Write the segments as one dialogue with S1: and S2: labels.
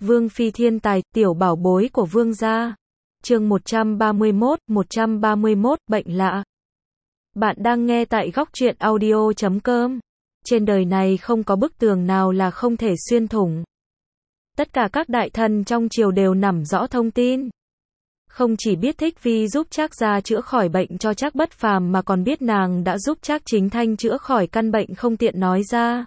S1: Vương phi thiên tài, tiểu bảo bối của vương gia. Chương 131, bệnh lạ. Bạn đang nghe tại góc truyện audio.com. Trên đời này không có bức tường nào là không thể xuyên thủng. Tất cả các đại thần trong triều đều nắm rõ thông tin. Không chỉ biết Thích Vi giúp Trác gia chữa khỏi bệnh cho Trác Bất Phàm mà còn biết nàng đã giúp Trác Chính Thanh chữa khỏi căn bệnh không tiện nói ra.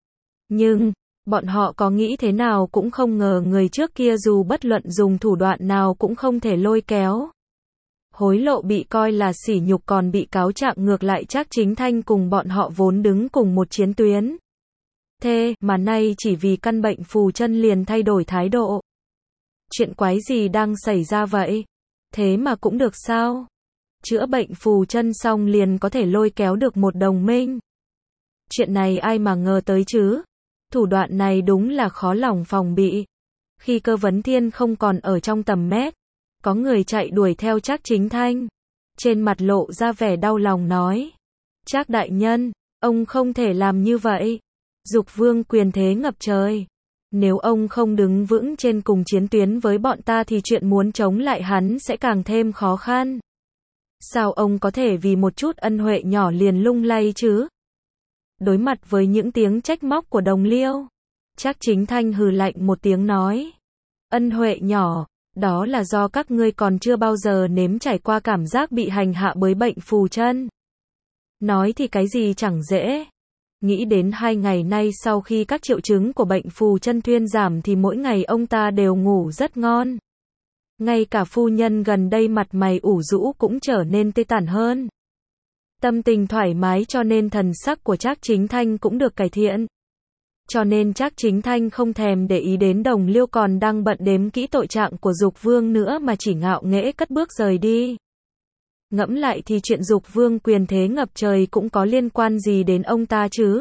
S1: Nhưng bọn họ có nghĩ thế nào cũng không ngờ người trước kia dù bất luận dùng thủ đoạn nào cũng không thể lôi kéo. Hối lộ bị coi là sỉ nhục còn bị cáo trạng ngược lại Trác Chính Thanh cùng bọn họ vốn đứng cùng một chiến tuyến. Thế mà nay chỉ vì căn bệnh phù chân liền thay đổi thái độ. Chuyện quái gì đang xảy ra vậy? Thế mà cũng được sao? Chữa bệnh phù chân xong liền có thể lôi kéo được một đồng minh. Chuyện này ai mà ngờ tới chứ? Thủ đoạn này đúng là khó lòng phòng bị. Khi Cơ Vấn Thiên không còn ở trong tầm mét, có người chạy đuổi theo Trác Chính Thanh. Trên mặt lộ ra vẻ đau lòng nói. Trác đại nhân, ông không thể làm như vậy. Dục vương quyền thế ngập trời. Nếu ông không đứng vững trên cùng chiến tuyến với bọn ta thì chuyện muốn chống lại hắn sẽ càng thêm khó khăn. Sao ông có thể vì một chút ân huệ nhỏ liền lung lay chứ? Đối mặt với những tiếng trách móc của đồng liêu, Trác Chính Thanh hừ lạnh một tiếng nói. Ân huệ nhỏ, đó là do các ngươi còn chưa bao giờ nếm trải qua cảm giác bị hành hạ bởi bệnh phù chân. Nói thì cái gì chẳng dễ. Nghĩ đến 2 ngày nay sau khi các triệu chứng của bệnh phù chân thuyên giảm thì mỗi ngày ông ta đều ngủ rất ngon. Ngay cả phu nhân gần đây mặt mày ủ rũ cũng trở nên tê tản hơn. Tâm tình thoải mái cho nên thần sắc của Trác Chính Thanh cũng được cải thiện. Cho nên Trác Chính Thanh không thèm để ý đến đồng liêu còn đang bận đếm kỹ tội trạng của Dục Vương nữa mà chỉ ngạo nghễ cất bước rời đi. Ngẫm lại thì chuyện Dục Vương quyền thế ngập trời cũng có liên quan gì đến ông ta chứ?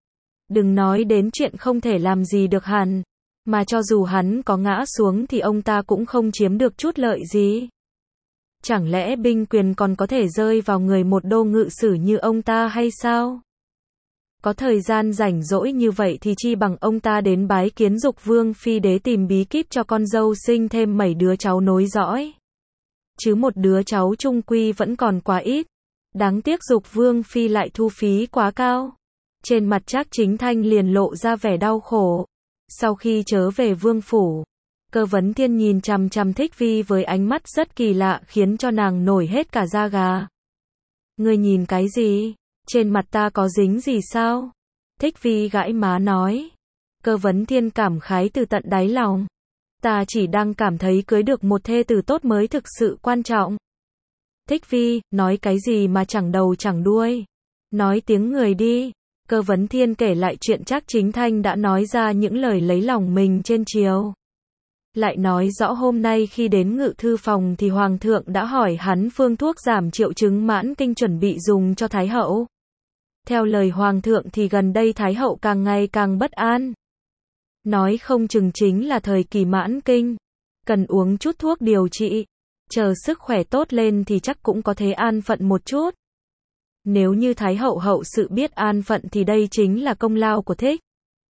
S1: Đừng nói đến chuyện không thể làm gì được hắn, mà cho dù hắn có ngã xuống thì ông ta cũng không chiếm được chút lợi gì. Chẳng lẽ binh quyền còn có thể rơi vào người một đô ngự sử như ông ta hay sao? Có thời gian rảnh rỗi như vậy thì chi bằng ông ta đến bái kiến Dục Vương phi đế tìm bí kíp cho con dâu sinh thêm 7 đứa cháu nối dõi. Chứ một đứa cháu chung quy vẫn còn quá ít. Đáng tiếc Dục Vương phi lại thu phí quá cao. Trên mặt Trác Chính Thanh liền lộ ra vẻ đau khổ. Sau khi trở về vương phủ, Cơ Vấn Thiên nhìn chằm chằm Thích Vi với ánh mắt rất kỳ lạ khiến cho nàng nổi hết cả da gà. Ngươi nhìn cái gì? Trên mặt ta có dính gì sao? Thích Vi gãi má nói. Cơ Vấn Thiên cảm khái từ tận đáy lòng. Ta chỉ đang cảm thấy cưới được một thê tử tốt mới thực sự quan trọng. Thích Vi, nói cái gì mà chẳng đầu chẳng đuôi? Nói tiếng người đi. Cơ Vấn Thiên kể lại chuyện Trác Chính Thanh đã nói ra những lời lấy lòng mình trên triều. Lại nói rõ hôm nay khi đến ngự thư phòng thì Hoàng thượng đã hỏi hắn phương thuốc giảm triệu chứng mãn kinh chuẩn bị dùng cho Thái hậu. Theo lời Hoàng thượng thì gần đây Thái hậu càng ngày càng bất an. Nói không chừng chính là thời kỳ mãn kinh. Cần uống chút thuốc điều trị. Chờ sức khỏe tốt lên thì chắc cũng có thể an phận một chút. Nếu như Thái hậu hậu sự biết an phận thì đây chính là công lao của Thích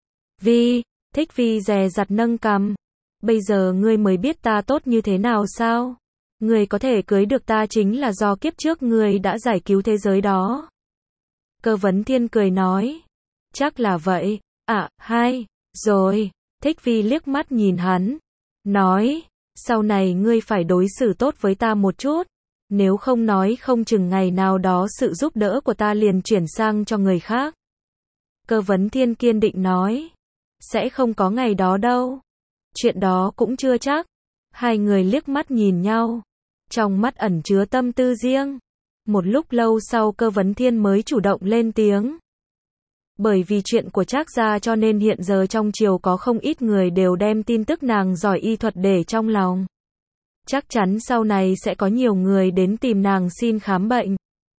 S1: Vi. Thích Vi dè dặt nâng cằm. Bây giờ ngươi mới biết ta tốt như thế nào sao? Ngươi có thể cưới được ta chính là do kiếp trước ngươi đã giải cứu thế giới đó. Cơ Vấn Thiên cười nói. Chắc là vậy. Hay rồi. Thích Vi liếc mắt nhìn hắn. Nói. Sau này ngươi phải đối xử tốt với ta một chút. Nếu không nói không chừng ngày nào đó sự giúp đỡ của ta liền chuyển sang cho người khác. Cơ Vấn Thiên kiên định nói. Sẽ không có ngày đó đâu. Chuyện đó cũng chưa chắc. Hai người liếc mắt nhìn nhau. Trong mắt ẩn chứa tâm tư riêng. Một lúc lâu sau Cơ Vấn Thiên mới chủ động lên tiếng. Bởi vì chuyện của Trác gia cho nên hiện giờ trong triều có không ít người đều đem tin tức nàng giỏi y thuật để trong lòng. Chắc chắn sau này sẽ có nhiều người đến tìm nàng xin khám bệnh.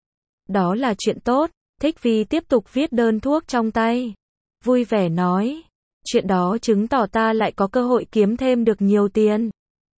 S1: Đó là chuyện tốt. Thích Vi tiếp tục viết đơn thuốc trong tay. Vui vẻ nói. Chuyện đó chứng tỏ ta lại có cơ hội kiếm thêm được nhiều tiền.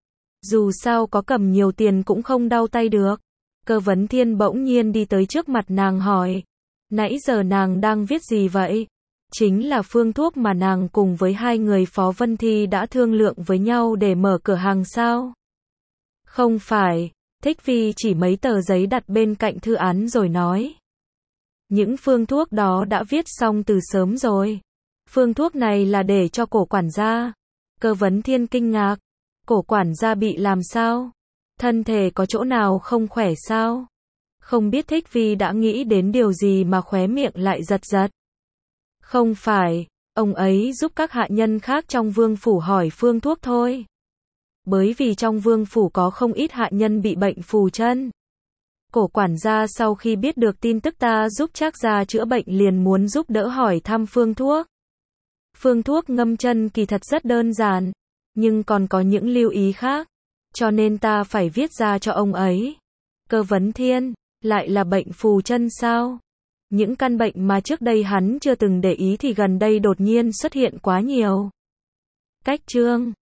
S1: Dù sao có cầm nhiều tiền cũng không đau tay được. Cơ Vấn Thiên bỗng nhiên đi tới trước mặt nàng hỏi. Nãy giờ nàng đang viết gì vậy? Chính là phương thuốc mà nàng cùng với hai người Phó Vân Thi đã thương lượng với nhau để mở cửa hàng sao? Không phải, Thích Phi chỉ mấy tờ giấy đặt bên cạnh thư án rồi nói. Những phương thuốc đó đã viết xong từ sớm rồi. Phương thuốc này là để cho cổ quản gia. Cơ Vấn Thiên kinh ngạc. Cổ quản gia bị làm sao? Thân thể có chỗ nào không khỏe sao? Không biết Thích Phi đã nghĩ đến điều gì mà khóe miệng lại giật giật. Không phải, ông ấy giúp các hạ nhân khác trong vương phủ hỏi phương thuốc thôi. Bởi vì trong vương phủ có không ít hạ nhân bị bệnh phù chân. Cổ quản gia sau khi biết được tin tức ta giúp Trác gia chữa bệnh liền muốn giúp đỡ hỏi thăm phương thuốc. Phương thuốc ngâm chân kỳ thật rất đơn giản, nhưng còn có những lưu ý khác, cho nên ta phải viết ra cho ông ấy. Cơ Vấn Thiên, lại là bệnh phù chân sao? Những căn bệnh mà trước đây hắn chưa từng để ý thì gần đây đột nhiên xuất hiện quá nhiều. Cách chương